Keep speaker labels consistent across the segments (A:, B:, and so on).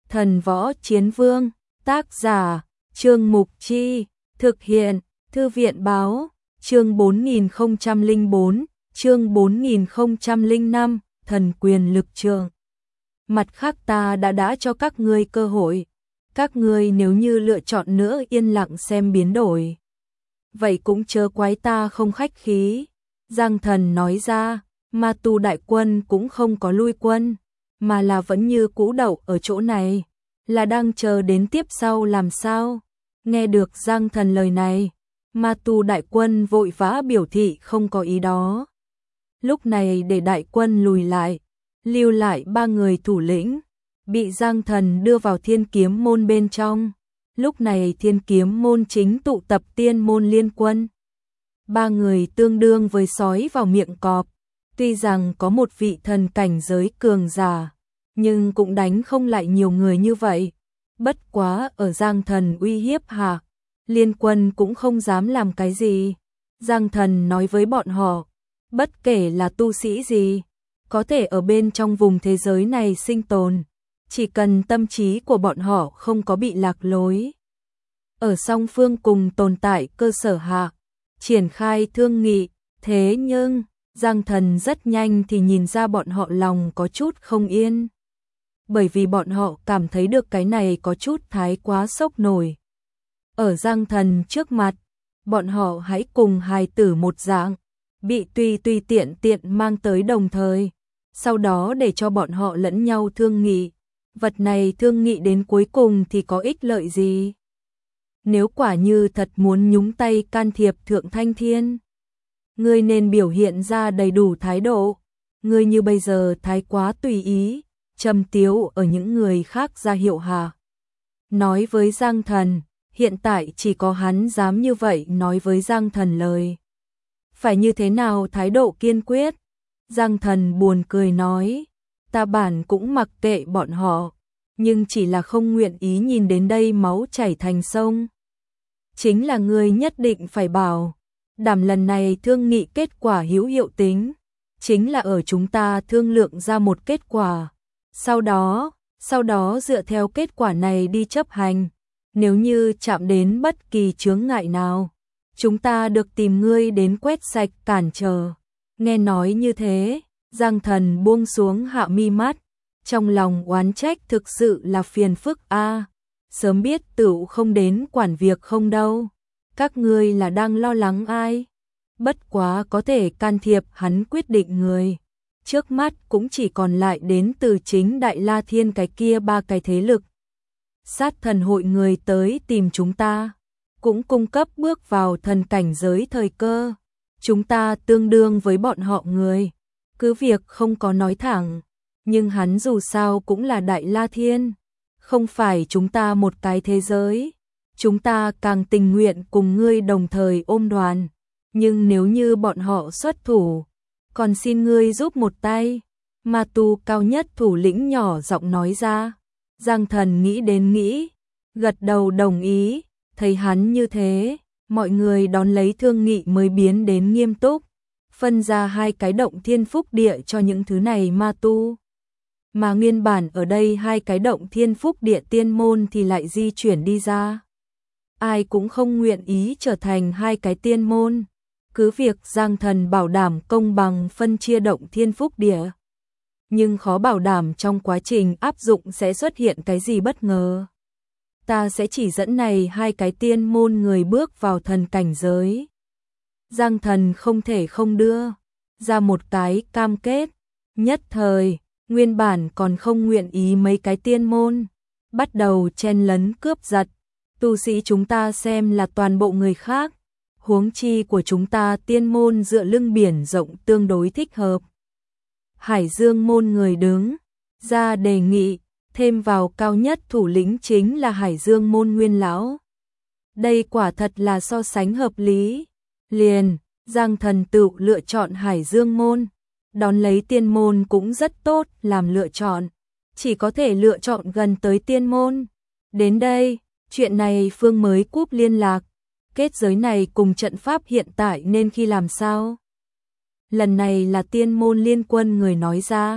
A: Thần Võ Chiến Vương, tác giả, Trương Mục Chi, thực hiện, Thư viện báo, chương 4004, chương 4005, thần quyền lực trường. Mặt khác ta đã cho các ngươi cơ hội, các ngươi nếu như lựa chọn nữa yên lặng xem biến đổi. Vậy cũng chớ quái ta không khách khí, Giang Thần nói ra, Ma Tu đại quân cũng không có lui quân, mà là vẫn như cũ đậu ở chỗ này, là đang chờ đến tiếp sau làm sao. Nghe được Giang Thần lời này, Ma Tu đại quân vội vã biểu thị không có ý đó. Lúc này để đại quân lùi lại, lưu lại 3 người thủ lĩnh, bị Giang Thần đưa vào Thiên Kiếm môn bên trong. Lúc này Thiên Kiếm môn chính tụ tập Tiên môn liên quân. 3 người tương đương với sói vào miệng cọp, tuy rằng có một vị thần cảnh giới cường giả, nhưng cũng đánh không lại nhiều người như vậy. Bất quá ở Giang Thần uy hiếp hạ, liên quân cũng không dám làm cái gì. Giang Thần nói với bọn họ, bất kể là tu sĩ gì, có thể ở bên trong vùng thế giới này sinh tồn, chỉ cần tâm trí của bọn họ không có bị lạc lối. Ở song phương cùng tồn tại cơ sở hạ, triển khai thương nghị, thế nhưng Giang Thần rất nhanh thì nhìn ra bọn họ lòng có chút không yên. Bởi vì bọn họ cảm thấy được cái này có chút thái quá sốc nổi. Ở Giang Thần trước mặt, bọn họ hãy cùng hài tử một dạng, bị tùy tiện mang tới đồng thời, sau đó để cho bọn họ lẫn nhau thương nghị. Vật này thương nghị đến cuối cùng thì có ích lợi gì? Nếu quả như thật muốn nhúng tay can thiệp Thượng Thanh Thiên, ngươi nên biểu hiện ra đầy đủ thái độ. Ngươi như bây giờ thái quá tùy ý, châm tiếu ở những người khác ra hiệu hạ. Nói với Giang Thần, hiện tại chỉ có hắn dám như vậy nói với Giang Thần lời. Phải như thế nào thái độ kiên quyết? Giang Thần buồn cười nói, ta bản cũng mặc kệ bọn họ, nhưng chỉ là không nguyện ý nhìn đến đây máu chảy thành sông. Chính là ngươi nhất định phải bảo đảm lần này thương nghị kết quả hữu hiệu tính, chính là ở chúng ta thương lượng ra một kết quả, sau đó dựa theo kết quả này đi chấp hành. Nếu như chạm đến bất kỳ chướng ngại nào, chúng ta được tìm ngươi đến quét sạch cản trở. Nghe nói như thế, Giang Thần buông xuống hạ mi mắt, trong lòng oán trách thực sự là phiền phức a. Sớm biết tựu không đến quản việc không đâu. Các ngươi là đang lo lắng ai? Bất quá có thể can thiệp hắn quyết định người. Trước mắt cũng chỉ còn lại đến từ chính Đại La Thiên cái kia 3 cái thế lực. Sát thần hội người tới tìm chúng ta, cũng cung cấp bước vào thần cảnh giới thời cơ. Chúng ta tương đương với bọn họ người, cứ việc không có nói thẳng, nhưng hắn dù sao cũng là Đại La Thiên, không phải chúng ta một cái thế giới. Chúng ta càng tình nguyện cùng ngươi đồng thời ôm đoàn, nhưng nếu như bọn họ xuất thủ, còn xin ngươi giúp một tay. Ma Tu cao nhất thủ lĩnh nhỏ giọng nói ra. Giang Thần nghĩ, gật đầu đồng ý. Thấy hắn như thế, mọi người đón lấy thương nghị mới biến đến nghiêm túc, phân ra 2 cái động thiên phúc địa cho những thứ này ma tu. Mà nguyên bản ở đây 2 cái động thiên phúc địa tiên môn thì lại di chuyển đi ra. Ai cũng không nguyện ý trở thành 2 cái tiên môn, cứ việc Giang Thần bảo đảm công bằng phân chia động thiên phúc địa, nhưng khó bảo đảm trong quá trình áp dụng sẽ xuất hiện cái gì bất ngờ. Ta sẽ chỉ dẫn này 2 cái tiên môn người bước vào thần cảnh giới. Giang Thần không thể không đưa ra một cái cam kết. Nhất thời, nguyên bản còn không nguyện ý mấy cái tiên môn, bắt đầu chen lấn cướp giật. Tu sĩ chúng ta xem là toàn bộ người khác, huống chi của chúng ta tiên môn dựa lưng biển rộng tương đối thích hợp. Hải Dương môn người đứng ra đề nghị, thêm vào cao nhất thủ lĩnh chính là Hải Dương môn nguyên lão. Đây quả thật là so sánh hợp lý. Liền, Giang Thần tự lựa chọn Hải Dương môn, đón lấy tiên môn cũng rất tốt làm lựa chọn, chỉ có thể lựa chọn gần tới tiên môn. Đến đây, chuyện này Phương mới cúp liên lạc, kết giới này cùng trận pháp hiện tại nên khi làm sao? Lần này là tiên môn liên quân người nói ra.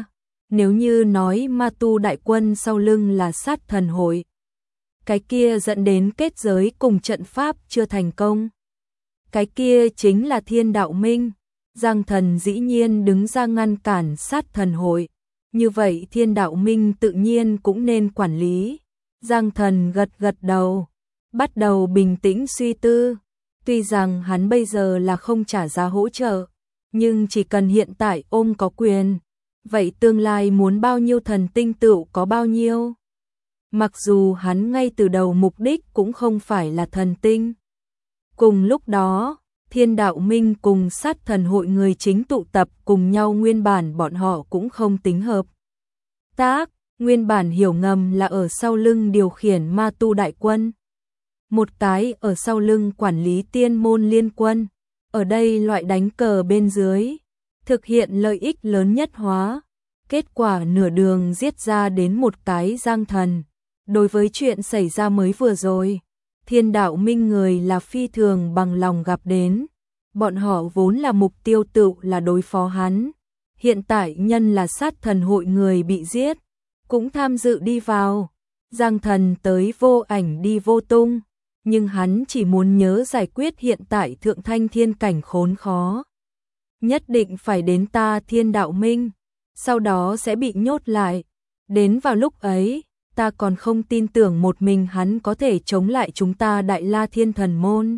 A: Nếu như nói ma tu đại quân sau lưng là sát thần hội, cái kia dẫn đến kết giới cùng trận pháp chưa thành công. Cái kia chính là Thiên Đạo Minh. Giang Thần dĩ nhiên đứng ra ngăn cản sát thần hội. Như vậy Thiên Đạo Minh tự nhiên cũng nên quản lý. Giang Thần gật gật đầu, bắt đầu bình tĩnh suy tư. Tuy rằng hắn bây giờ là không trả giá hỗ trợ, nhưng chỉ cần hiện tại ôm có quyền, vậy tương lai muốn bao nhiêu thần tinh tựu có bao nhiêu. Mặc dù hắn ngay từ đầu mục đích cũng không phải là thần tinh. Cùng lúc đó, Thiên Đạo Minh cùng sát thần hội người chính tụ tập cùng nhau, nguyên bản bọn họ cũng không tính hợp tác, nguyên bản hiểu ngầm là ở sau lưng điều khiển ma tu đại quân. Một cái ở sau lưng quản lý tiên môn liên quân, ở đây loại đánh cờ bên dưới, thực hiện lợi ích lớn nhất hóa. Kết quả nửa đường giết ra đến một cái Giang Thần. Đối với chuyện xảy ra mới vừa rồi, Thiên Đạo Minh người là phi thường bằng lòng gặp đến. Bọn họ vốn là mục tiêu tựu là đối phó hắn. Hiện tại nhân là sát thần hội người bị giết, cũng tham dự đi vào. Giang Thần tới vô ảnh đi vô tung, nhưng hắn chỉ muốn nhớ giải quyết hiện tại thượng thanh thiên cảnh khốn khó. Nhất định phải đến ta Thiên Đạo Minh, sau đó sẽ bị nhốt lại. Đến vào lúc ấy, ta còn không tin tưởng một mình hắn có thể chống lại chúng ta Đại La Thiên Thần Môn.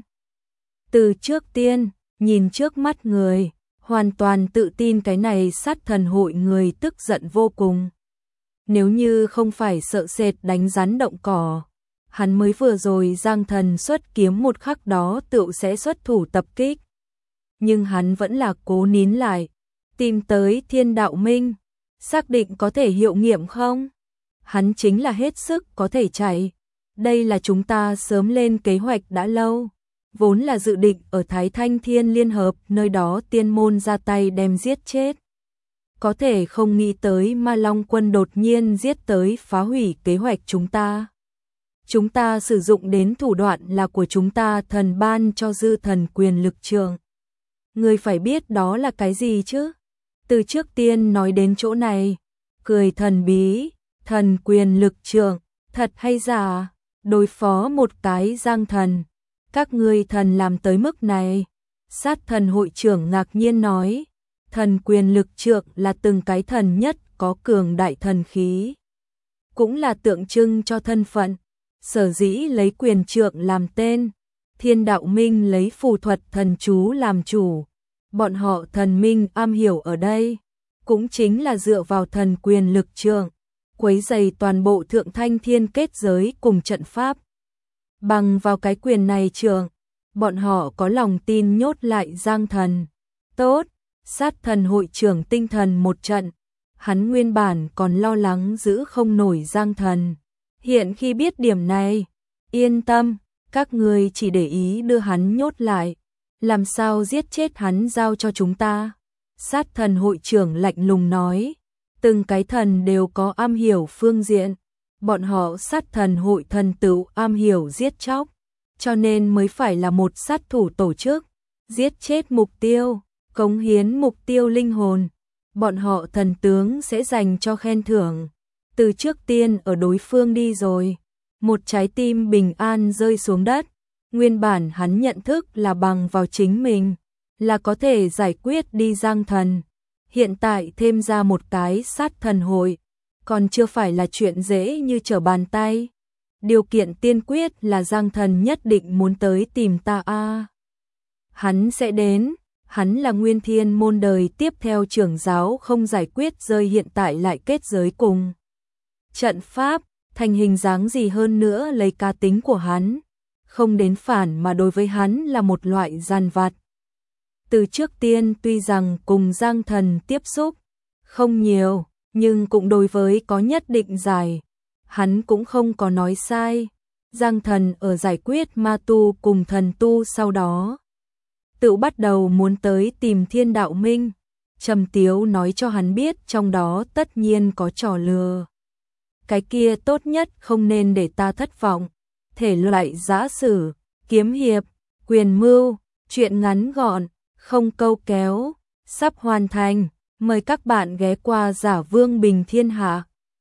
A: Từ trước tiên, nhìn trước mắt người, hoàn toàn tự tin cái này sát thần hội người tức giận vô cùng. Nếu như không phải sợ sệt đánh rắn động cỏ, hắn mới vừa rồi Giang Thần xuất kiếm một khắc đó tựu sẽ xuất thủ tập kích. Nhưng hắn vẫn là cố nín lại, tìm tới Thiên Đạo Minh, xác định có thể hiệu nghiệm không? Hắn chính là hết sức có thể chạy. Đây là chúng ta sớm lên kế hoạch đã lâu, vốn là dự định ở Thái Thanh Thiên Liên Hợp nơi đó tiên môn ra tay đem giết chết. Có thể không nghĩ tới Ma Long quân đột nhiên giết tới phá hủy kế hoạch chúng ta. Chúng ta sử dụng đến thủ đoạn là của chúng ta thần ban cho dư thần quyền lực trường. Người phải biết đó là cái gì chứ? Từ trước tiên nói đến chỗ này, cười thần bí, thần quyền lực trường, thật hay giả, đối phó một cái Giang Thần. Các ngươi thần làm tới mức này. Sát thần hội trưởng ngạc nhiên nói, thần quyền lực trượng là từng cái thần nhất có cường đại thần khí, cũng là tượng trưng cho thân phận. Sở dĩ lấy quyền trượng làm tên, Thiên Đạo Minh lấy phù thuật thần chú làm chủ. Bọn họ thần minh am hiểu ở đây, cũng chính là dựa vào thần quyền lực trượng, quấy rầy toàn bộ thượng thanh thiên kết giới cùng trận pháp. Bằng vào cái quyền này trượng, bọn họ có lòng tin nhốt lại Giang Thần. Tốt, sát thần hội trưởng tinh thần một trận, hắn nguyên bản còn lo lắng giữ không nổi Giang Thần. Hiện khi biết điểm này, yên tâm, các người chỉ để ý đưa hắn nhốt lại, làm sao giết chết hắn giao cho chúng ta. Sát thần hội trưởng lạnh lùng nói, từng cái thần đều có am hiểu phương diện, bọn họ sát thần hội thần tựu am hiểu giết chóc, cho nên mới phải là một sát thủ tổ chức, giết chết mục tiêu, cống hiến mục tiêu linh hồn, bọn họ thần tướng sẽ dành cho khen thưởng. Từ trước tiên ở đối phương đi rồi, một trái tim bình an rơi xuống đất. Nguyên bản hắn nhận thức là bằng vào chính mình, là có thể giải quyết đi Giang Thần. Hiện tại thêm ra một cái sát thần hội, còn chưa phải là chuyện dễ như trở bàn tay. Điều kiện tiên quyết là Giang Thần nhất định muốn tới tìm ta a. Hắn sẽ đến, hắn là Nguyên Thiên môn đời tiếp theo trưởng giáo, không giải quyết rơi hiện tại lại kết giới cùng trận pháp, thành hình dáng gì hơn nữa lấy cá tính của hắn, không đến phản mà đối với hắn là một loại gian vặt. Từ trước tiên tuy rằng cùng Giang Thần tiếp xúc không nhiều, nhưng cũng đối với có nhất định giải, hắn cũng không có nói sai. Giang Thần ở giải quyết ma tu cùng thần tu sau đó, tự bắt đầu muốn tới tìm Thiên Đạo Minh. Trầm Tiếu nói cho hắn biết trong đó tất nhiên có trò lừa. Cái kia tốt nhất không nên để ta thất vọng. Thể loại giã sử, kiếm hiệp, quyền mưu, chuyện ngắn gọn, không câu kéo, sắp hoàn thành. Mời các bạn ghé qua Giả Vương Bình Thiên Hạ.